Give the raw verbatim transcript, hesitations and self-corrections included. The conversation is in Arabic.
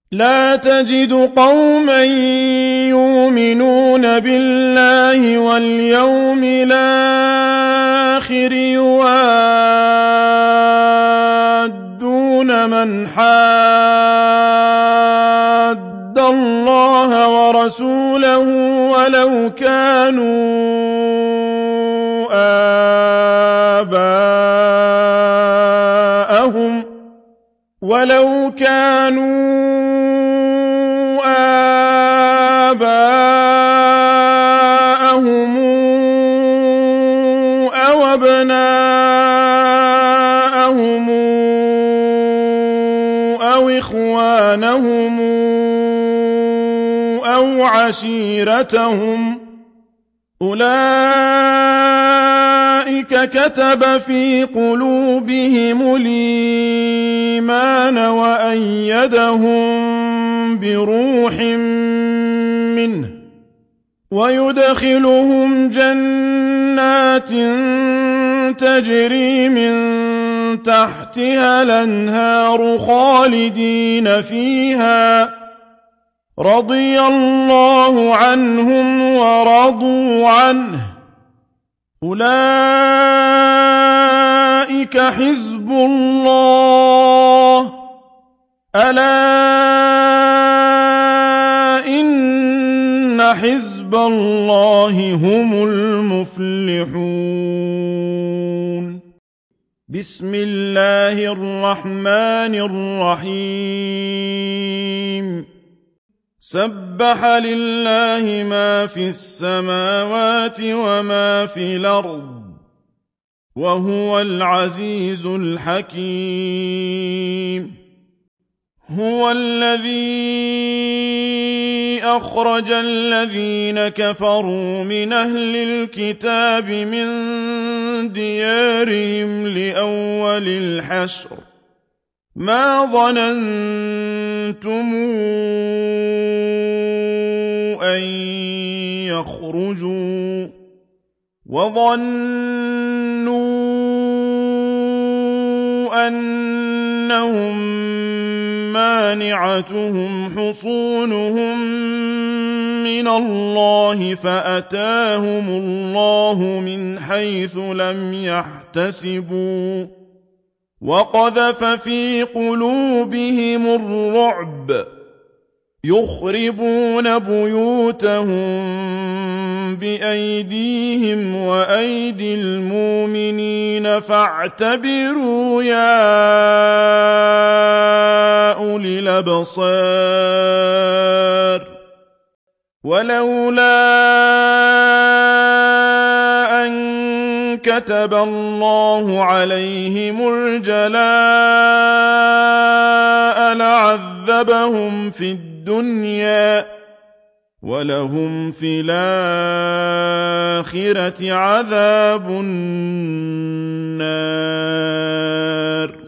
لا تجد قوما يؤمنون بالله واليوم الآخر يوادون من حاد الله ورسوله ولو كانوا آباءهم ولو كانوا آباءهم أو أبناءهم أو إخوانهم أو عشيرتهم أولئك كتب في قلوبهم الإيمان وأيدهم بروح منه ويدخلهم جنات تجري من تحتها الأنهار خالدين فيها رضي الله عنهم ورضوا عنه أولئك حزب الله ألا إن حزب الله هم المفلحون بسم الله الرحمن الرحيم سبح لله ما في السماوات وما في الأرض وهو العزيز الحكيم هو الذي أخرج الذين كفروا من أهل الكتاب من ديارهم لأول الحشر ما ظننتم أن يخرجوا وظنوا أنهم مانعتهم حصونهم من الله فأتاهم الله من حيث لم يحتسبوا وقذف في قلوبهم الرعب يخربون بيوتهم بأيديهم وأيدي المؤمنين فاعتبروا يا أولي الأبصار ولولا أن كتب الله عليهم الجلاء لعذبهم في الدنيا ولهم في الآخرة عذاب النار